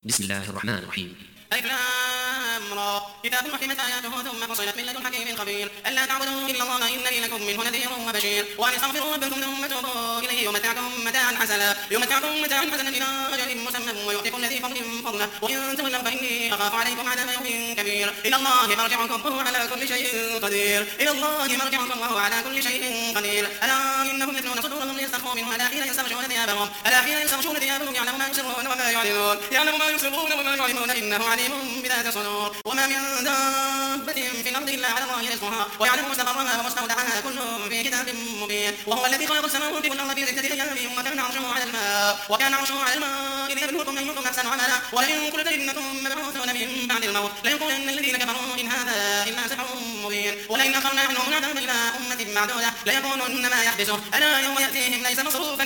بسم الله الرحمن الرحيم. ألف لام را كتاب محكمت آياته ثم فصلت من لدن حكيم خبير ألا تعبدوا إلا الله إنني لكم منه نذير وبشير وأن استغفروا ربكم ثم توبوا إليه يمتعكم متاعا حسنا إلى أجل مسمى ويؤتي كل ذي فضل فضله وإن تولوا فإني أخاف عليكم عذاب يوم كبير إلى الله مرجعكم وهو على كل شيء قدير ألا إنهم يثنون صدورهم ليستخفوا منه ألا حين يستغشون ثيابهم يعلم ما يسرون وما يعلنون إنه عليم بذات الصدور وما من دابة في الأرض إلا على الله رزقها ويعلم مستقرها ومستودعها كل في كتاب مبين وهو الذي خلق السماوات والأرض في 6 أيام وكان عرشه على الماء ليبلوكم أيكم أحسن عملا ولئن قلت إنكم مبعوثون من بعد الموت ليقولن الذين كفروا إن هذا إلا سحر مبين ولئن أخرنا عنهم العذاب إلى أمة معدودة ليقولن ما يحبسه ألا يوم يأتيهم ليس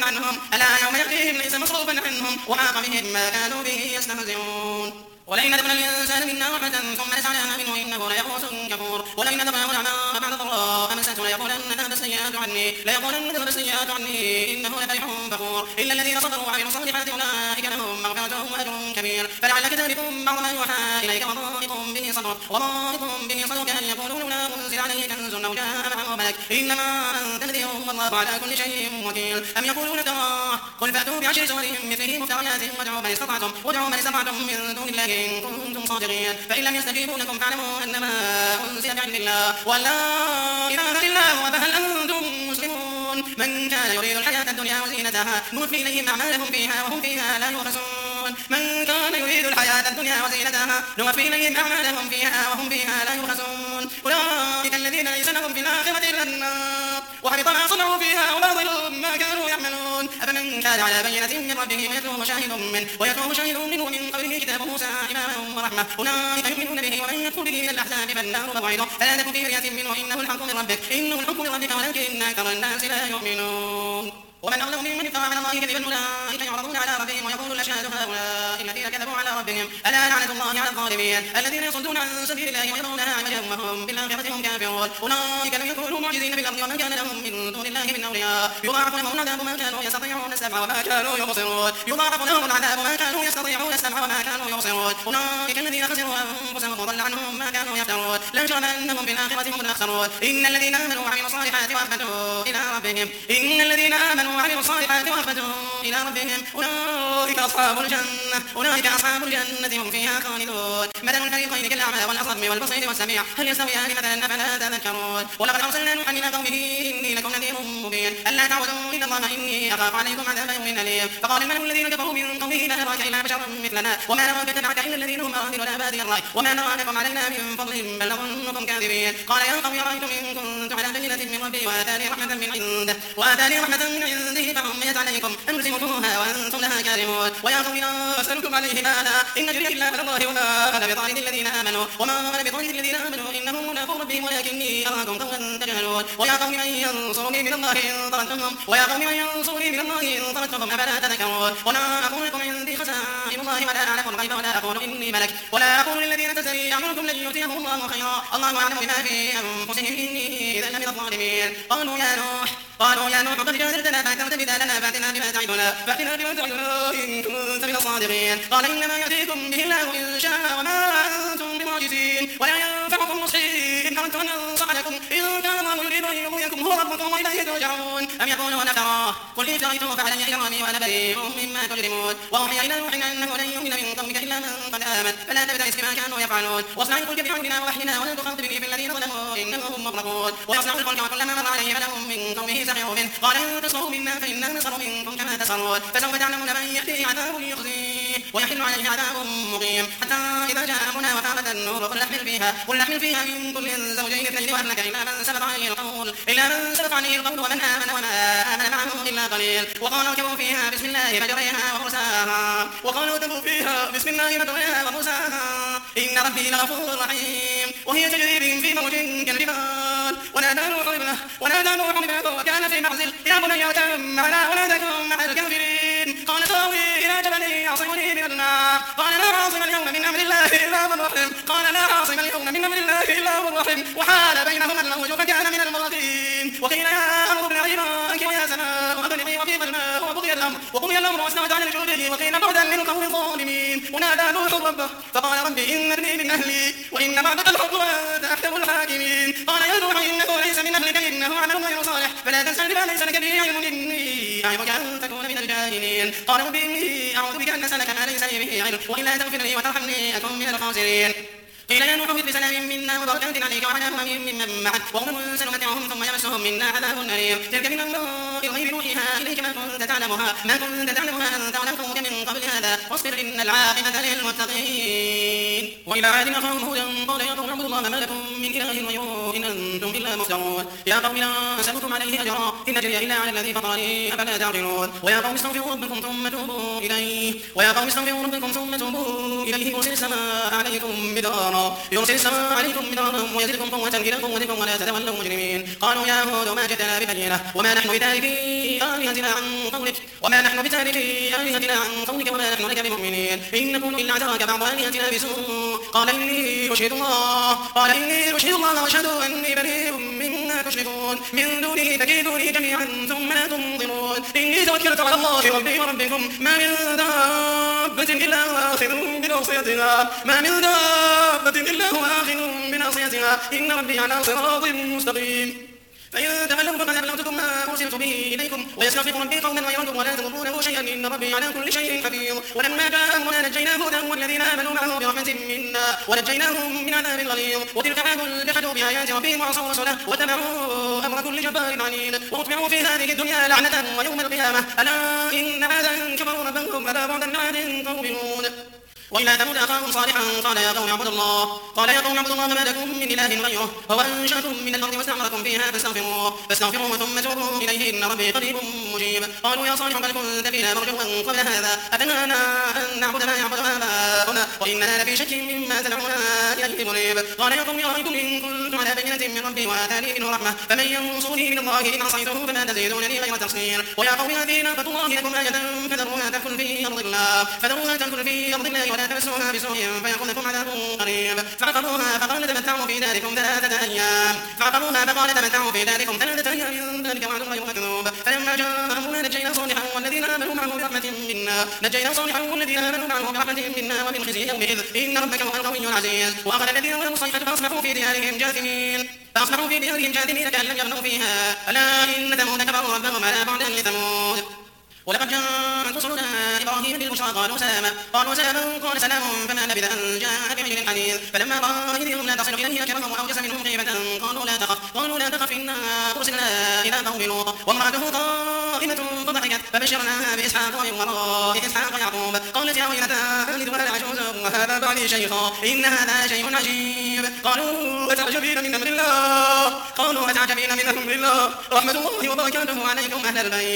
مصروفا عنهم وحاق بهم ما كانوا به يستهزئون ولئن أذقنا الإنسان منا رحمة ثم نزعناها منه إنه ليئوس كفور ولئن أذقناه نعماء بعد ضراء مسته ليقولن ذهب السيئات عني إنه لفرح فخور إلا الذين صبروا وعملوا الصالحات أولئك لهم مغفرة وأجر كبير فلعلك تارك بعض ما يوحى إليك وضائق به صدرك أن يقولوا لولا أنزل عليه كنز أو جاء معه ملك إنما أنت نذير والله على كل شيء وكيل أم يقولون تراه قل فأتوا بعشر سور مثله مفتريات وادعوا من استطعتم من دون الله إن كنتم صادقين فإن لم يستجيبوا لكم فاعلموا أنما أنزل بعلم الله ولا إله إلا هو فهل أنتم مسلمون من كان يريد الحياة الدنيا وزينتها نوفي إليهم أعمالهم فيها وهم فيها لا يبخسون أولئك الذين ليس لهم في الآخرة إلا النار وحبط ما صنعوا فيها وباطل ما كانوا يعملون أفمن كان على بينة من ربه ويتلوه شاهد منه ومن قبله كتاب موسى إماما ورحمة أولئك يؤمنون به ومن يكفر به من الأحزاب فالنار موعده فلا تك في مرية منه إنه الحق من ربك ولكن أكثر الناس لا يؤمنون ومن أظلم ممن افترى على الله كذبا أولئك يعرضون على ربهم ويقول الأشهاد هؤلاء الذين كذبوا على ربهم ألا لعنة الله على الظالمين الذين يصدون عن سبيل الله ويرونها عوجا وهم بالآخرة هم كافرون أولئك لم يكونوا معجزين في الأرض وما كان لهم من دون الله من أولياء يضاعف لهم العذاب ما كانوا يستطيعون السمع وما كانوا يبصرون أولئك الذين خسروا أنفسهم وضل عنهم ما كانوا يفترون لا جرم أنهم في الآخرة هم الأخسرون إن الذين آمنوا وعملوا الصالحات وأخبتوا إلى ربهم أولئك أصحاب الجنة هم فيها خالدون مثل الفريقين كالأعمى والأصم والبصير والسميع هل يستويان مثلا أفلا تذكرون ولقد أرسلنا نوحا إلى قومه إني لكم نذير مبين ألا تعبدوا إلا الله إني أخاف عليكم عذاب يوم أليم فقال الملأ الذين كفروا من قومه لا نراك إلا بشرا مثلنا وما نراك اتبعك إلا الذين هم أراذلنا بادي الرأي وما نرى لكم علينا من فضل بل نظنكم كاذبين قال يا قوم أرأيتم إن كنت على بينة من ربي وآتاني رحمة من عنده فعميت عليكم أنزمكموها وأنتم لها كارهون ويا قوم لا أسألكم عليه مالا إن أجري إلا على الله وما أنا بطارد الذين آمنوا إنهم ملاقو ربهم ولكني أراكم قوما تجهلون ويا قوم من ينصرني من الله إن طردتهم أفلا تذكرون ولا أقول لكم عندي خزائن الله ولا أعلم الغيب ولا أقول إني ملك ولا أقول للذين تزري أعمالكم لن يؤتيهم الله خيرا الله أعلم بما في أنفسهم إني إذا لمن الظالمين قالوا يا نوح قد جادلتنا فأكثرت بدالنا فأتنا بما تعدنا إن كنت من الصادقين قال إنما يأتيكم به الله إن شاء وما أنتم بمعجزين ولا ينفعكم نصحي إن أردت أن أنصح لكم إن كان الله يريد أن يغويكم هو ربكم وإليه ترجعون أم يقولون افتراه قل إن افتريته فعلي إجرامي وأنا بريء مما تجرمون وأوحي إلى نوح أنه لن يؤمن من قومك إلا من قد آمن فلا تبتئس بما كانوا يفعلون واصنع الفلك بحولنا ووحينا ولا تخاطبني في الذين ظلموا إنهم مغرقون ويصنع الفلك وكلما مر عليه ملأ من قومه سخروا منه قال إن تسخروا منا فإنا نسخر منكم كما تسخرون فسوف تعلمون من يأتيه عذاب يخزيه ويحل عليه عذاب مقيم حتى إذا جاء أمرنا وفارت النور قل نحمل فيها من كل زوجين اثنين وأهلك إلا من سبق عليه القول ومن آمن وما آمن معه إلا قليل وقالوا اركبوا فيها بسم الله مجريها ومرساها إن ربي لغفور رحيم وهي تجري بهم في موج كالجبال ونادى نوح ابنه وكان في معزل يا بني اركب معنا ولا تكن مع الكافرين قال ساوي إلى جبل يعصمني من النار قال لا عاصم اليوم من أمر الله إلا من رحم وحال بينهما الموج فكان من المغرقين وقيل يا أرض ابلعي ماءك ويا سماء أقلعي وغيض الماء وقضي الأمر واستوت على الجود وقيل بعدا للقوم الظالمين ونادى ربه فقال رب إن ابني من أهلي وإن وعدك الحق وأنت أحكم الحاكمين قال يا نوح إنه ليس من أهلك إنه عمل غير صالح فلا تسأل بما ليس لك به علم إني أعظك أن تكون من الجاهلين قال رب إني أعوذ بك أن أسألك ما ليس لي به علم وإلا تغفر لي وترحمني أكن من الخاسرين قيل يا نوح اهبط بسلام منا وبركات عليك وعلى أمم ممن معك وأمم سنمتعهم ثم يمسهم منا عذاب أليم تلك من أنباء الغيب نوحيها إليك ما كنت تعلمها أنت ولا قومك من قبل هذا واصبر إن العاقبة للمتقين وإلى عاد أخاهم هودا قال يا قوم اعبدوا الله ما لكم من إله غيره إن أنتم إلا مفترون يا قوم لا أسألكم عليه أجرا إن أجري إلا على الذي فطرني أفلا تعقلون ويا قوم استغفروا ربكم ثم توبوا إليه يرسل السماء عليكم مدرارا ويزدكم قوة إلى قوتكم ولا تتولوا مجرمين قالوا يا هود ما جئتنا ببينة وما نحن بتاركي آلهتنا عن قولك وما نحن لك بمؤمنين إن نقول إلا اعتراك بعض آلهتنا بسوء قال إني أشهد الله وأشهد أني بريء مما تشركون من دونه فكيدوني جميعا ثم لا تنظرون إني توكلت على الله ربي وربكم ما من دابة إلا هو آخذ بناصيتها إن ربي على صراط مستقيم فإن تولوا فقد أبلغتكم ما أرسلت به إليكم ويستغفر ربي قوما غيركم ولا تضرونه شيئا إن ربي على كل شيء حفيظ ولما جاء أمرنا نجينا هودا والذين آمنوا معه برحمة منا ونجيناهم من عذاب غليظ وتلك عاد جحدوا بآيات ربهم وعصوا رسله واتبعوا أمر كل جبار عنيد وأتبعوا في هذه الدنيا لعنة ويوم القيامة ألا إن عادا كفروا ربهم ألا بعدا عاد قوم هود وإلى ثمود أخاهم صالحا قال يا قوم اعبدوا الله ما لكم من إله غيره هو أنشأكم من الأرض واستعمركم فيها فاستغفروه ثم توبوا إليه إن ربي قريب مجيب قالوا يا صالح قد كنت فينا مرجوا قبل هذا أتنهانا أن نعبد ما يعبد آباؤنا وإننا لفي شك مما تدعونا إليه مريب قال يا قوم أرأيتم إن كنت على بينة من ربي وآتاني منه رحمة فمن ينصرني من الله إن عصيته فما تزيدونني غير تقصير ويا قوم هذه ناقة الله لكم آية فذروها تأكل في أرض الله ولا تمسوها بسوء فيأخذكم عذاب قريب فعقروها فقال تمتعوا في داركم 3 أيام ذلك وعد غير مكذوب فلما جاء أمرنا نجينا صالحا والذين آمنوا معه برحمة منا ومن خزي يومئذ إن ربك هو القوي العزيز وأخذ الذين ظلموا الصيحة فأصبحوا في ديارهم جاثمين كأن لم يغنوا فيها ألا إن ثمود كفروا ربهم ألا بعدا لثمود ولقد جاءت رسلنا إبراهيم بالبشرى قالوا سلاما قال سلام فما لبث أن جاء بعجل حنيذ فلما رأى أيديهم لا تصل إليه نكرهم وأوجس منهم خيفة قالوا لا تخف إنا أرسلنا إلى قوم لوط وامرأته قائمة فضحكت فبشرناها بإسحاق ومن وراء إسحاق يعقوب قالت يا ويلتى ألد وأنا عجوز وهذا بعلي شيخا إن هذا شيء عجيب قالوا أتعجبين من أمر الله رحمة الله وبركاته عليكم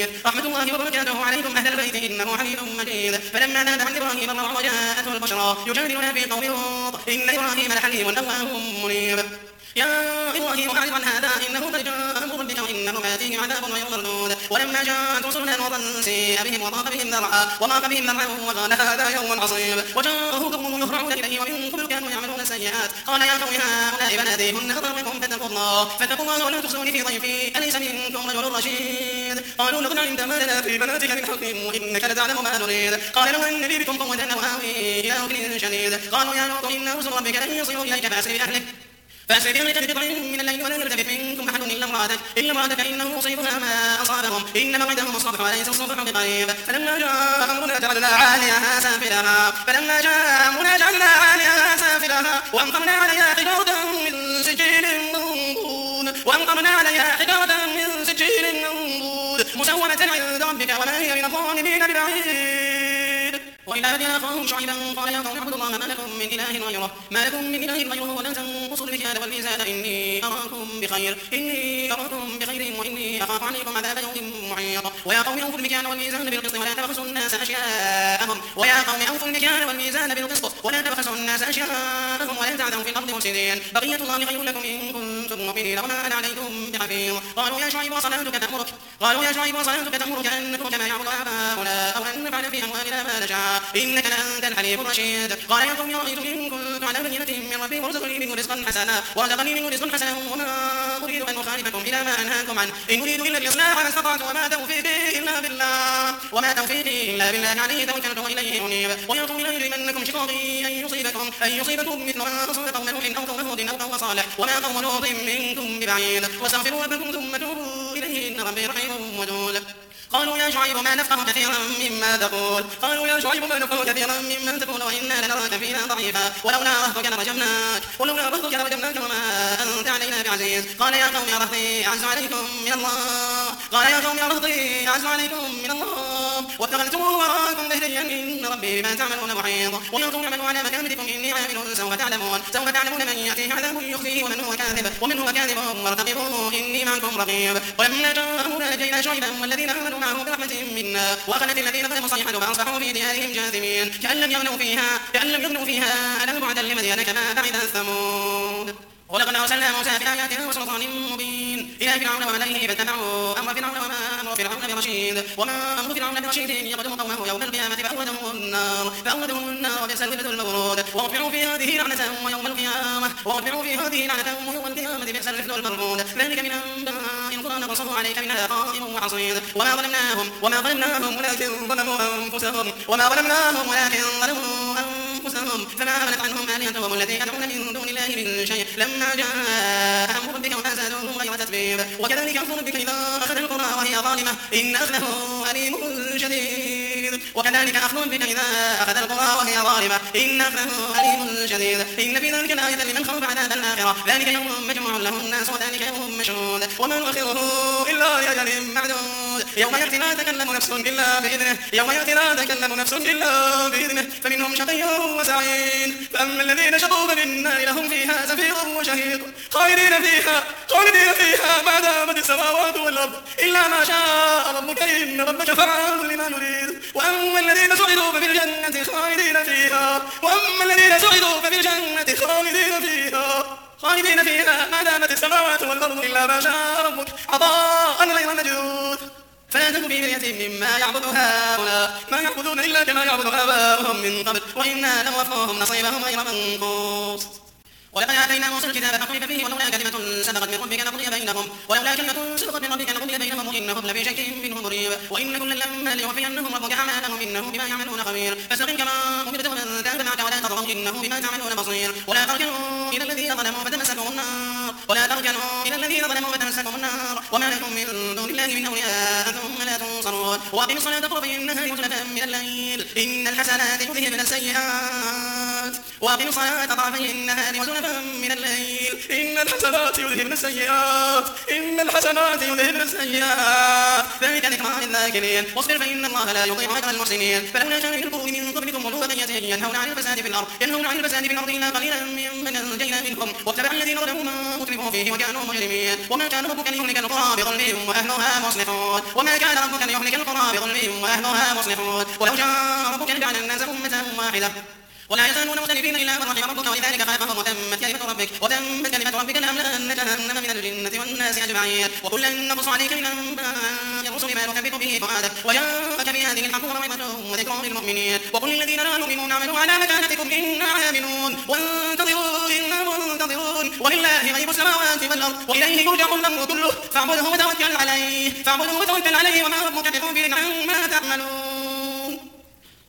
أهل البيت إنه حميد مجيد فلما نادى عن إبراهيم الله وجاءته البشرى يجادلنا في قوم لوط إن إبراهيم لحليم أواه منيب يا إبراهيم أعرض عن هذا إنه قد جاء أمر ربك وإنهم آتيهم عذاب غير مردود ولما جاءت رسلنا لوطا سيء بهم وضاق بهم ذرعا وقال هذا يوم عصيب وجاءه قومه يهرعون إليه ومن قبل كانوا يعملون السيئات قال يا قوم هؤلاء بناتي هن أطهر لكم فاتقوا الله ولا تخزوني في ضيفي أليس منكم رجل رشيد قالوا لقد علمت ما لنا في بناتك من حق وإنك لتعلم ما نريد قال لو أن لي بكم قوة أو آوي إلى ركن شديد قالوا يا لوط إن رسل ربك لن يصلوا إليك فأسر بأهلك بقطع من الليل ولا يلتفت منكم أحد إلا امرأتك إنه مصيبها ما أصابهم إن موعدهم الصبح وليس الصبح بقريب فلما جاء أمرنا جعلنا عاليها سافلها وأمطرنا عليها حجارة من سجيل منضود مسومة عند ربك وما هي من الظالمين ببعيد وإلى مدين أخاهم شعيبا قال يا قوم اعبدوا الله ما لكم من إله غيره ولا تنقصوا المكيال والميزان إني أراكم بخير وإني أخاف عليكم عذاب يوم محيط ويا قوم أوفوا المكيال والميزان بالقسط ولا تبخسوا الناس أشياءهم ولا تعثوا في الأرض مفسدين بقية الله خير لكم إن كنتم مؤمنين وما أنا عليكم بحفيظ قالوا يا شعيب وصلاتك تأمرك أن نترك كما يعبد آباؤنا أو أن نفعل في أموالنا ما نشاء وإنك لأنت الحليم الرشيد قال يا قوم أرأيتم إن كنت على بينة من ربي ورزقني منه رزقا حسنا وما أريد أن أخالفكم إلى ما أنهاكم عنه إن أريد إلا الإصلاح ما استطعت وما توفيقي إلا بالله عليه توكلت وإليه أنيب ويا قوم لا يجرمنكم شقاقي أن يصيبكم مثل ما أصاب قوم نوح أو قوم هود أو قوم صالح وما قوم لوط منكم ببعيد واستغفروا ربكم ثم توبوا إليه إن ربي رحيم ودود قالوا يا شعيب ما نفقه كثيرا مما تقول وإنا لنراك فينا ضعيفا ولولا رهطك لرجمناك وما أنت علينا بعزيز قال يا قوم رهطي أعز عليكم من الله واتخذتموه وراءكم ظهريا إن ربي بما تعملون محيط ويا قوم اعملوا على مكانتكم إني عامل سوف تعلمون من يأتيه عذاب يخزيه ومن هو كاذب وارتقبوا إني معكم رقيب ولما جاءهم نجينا شعيبا والذين آمنوا معه برحمة منا وأخذت الذين ظلموا صيحة فأصبحوا في ديارهم جاثمين كأن لم يغنوا فيها ألا بعدا لمدين كما بعد ثمود ولقد أرسلنا موسى بآياتنا وسلطان مبين إلى فرعون وملئه فاتبعوا أمر فرعون وما أمر فرعون برشيد يقدم قومه يوم القيامة فأوردهم النار وبئس الورد المورود وأتبعوا في هذه لعنة ويوم القيامة بئس الرفد المرفود ذلك من أنباء القرى نقصه عليك منها قائم وحصيد وما ظلمناهم ولكن ظلموا أنفسهم فما أغنت عنهم آلهتهم التي يدعون من دون الله من شيء لما جاء أمر ربك وما زادوهم غير تتبيب وكذلك أخذ ربك إذا أخذ القرى وهي ظالمة إن أخذه أليم شديد إن في ذلك لآية لمن خاف عذاب الآخرة ذلك يوم مجموع له الناس وذلك يوم مشهود وما نؤخره إلا لأجل معدود يوم يأتي لا تكلم نفس إلا بإذنه فمنهم شقي وسعيد فأما الذين شقوا ففي النار لهم فيها زفير وشهيق خالدين فيها ما دامت السماوات والأرض إلا ما شاء ربك إن ربك فعال لما يريد وأما الذين سعدوا ففي الجنة خالدين فيها ما دامت السماوات والأرض إلا ما شاء ربك عطاء غير مجدود فلا تك في مرية مما يعبد هؤلاء ما يعبدون إلا كما يعبد آباؤهم من قبل وإنا لموفوهم نصيبهم غير منقوص ولقد آتينا موسى الكتاب فاختلف فيه ولولا كلمة سبقت من ربك لقضي بينهم إنهم لفي شك منه مريب وإن كلا لما ليوفينهم ربك أعمالهم إنه بما يعملون خبير فاستقم كما أمرت ومن تاب معك ولا تطغوا إنه بما تعملون بصير ولا تركنوا إلى الذين ظلموا فتمسكهم النار وما لكم من دون الله من أولياء ثم لا تنصرون وأقيموا الصلاة طرفي النهار وزلفا من الليل إن الحسنات يذهبن السيئات ذلك ذكرى للذاكرين واصبر فإن الله لا يضيع أجر المحسنين فلولا كان في القرون من قبلكم أولو بقية ينهون عن الفساد في الأرض إلا قليلا ممن أنجينا منهم واتبع الذين ظلموا ما أترفوا فيه وكانوا مجرمين وما كان ربك ليهلك القرى بظلم وأهلها مصلحون ولو شاء ربك لجعل الناس أمة واحدة ولا يزالون مختلفين إلا من رحم ربك ولذلك خلقهم وتمت كلمة ربك لأملأن جهنم من الجنة والناس أجمعين وكلا نقص عليك من أنباء الرسل ما نثبت به فؤادك وجاءك بهذه الحق وموعظة وذكر للمؤمنين وقل للذين لا يؤمنون اعملوا على مكانتكم إنا عاملون وانتظروا إنا منتظرون ولله غيب السماوات والأرض وإليه يرجع الأمر كله فاعبده وتوكل عليه وما ربك بغافل عما تعملون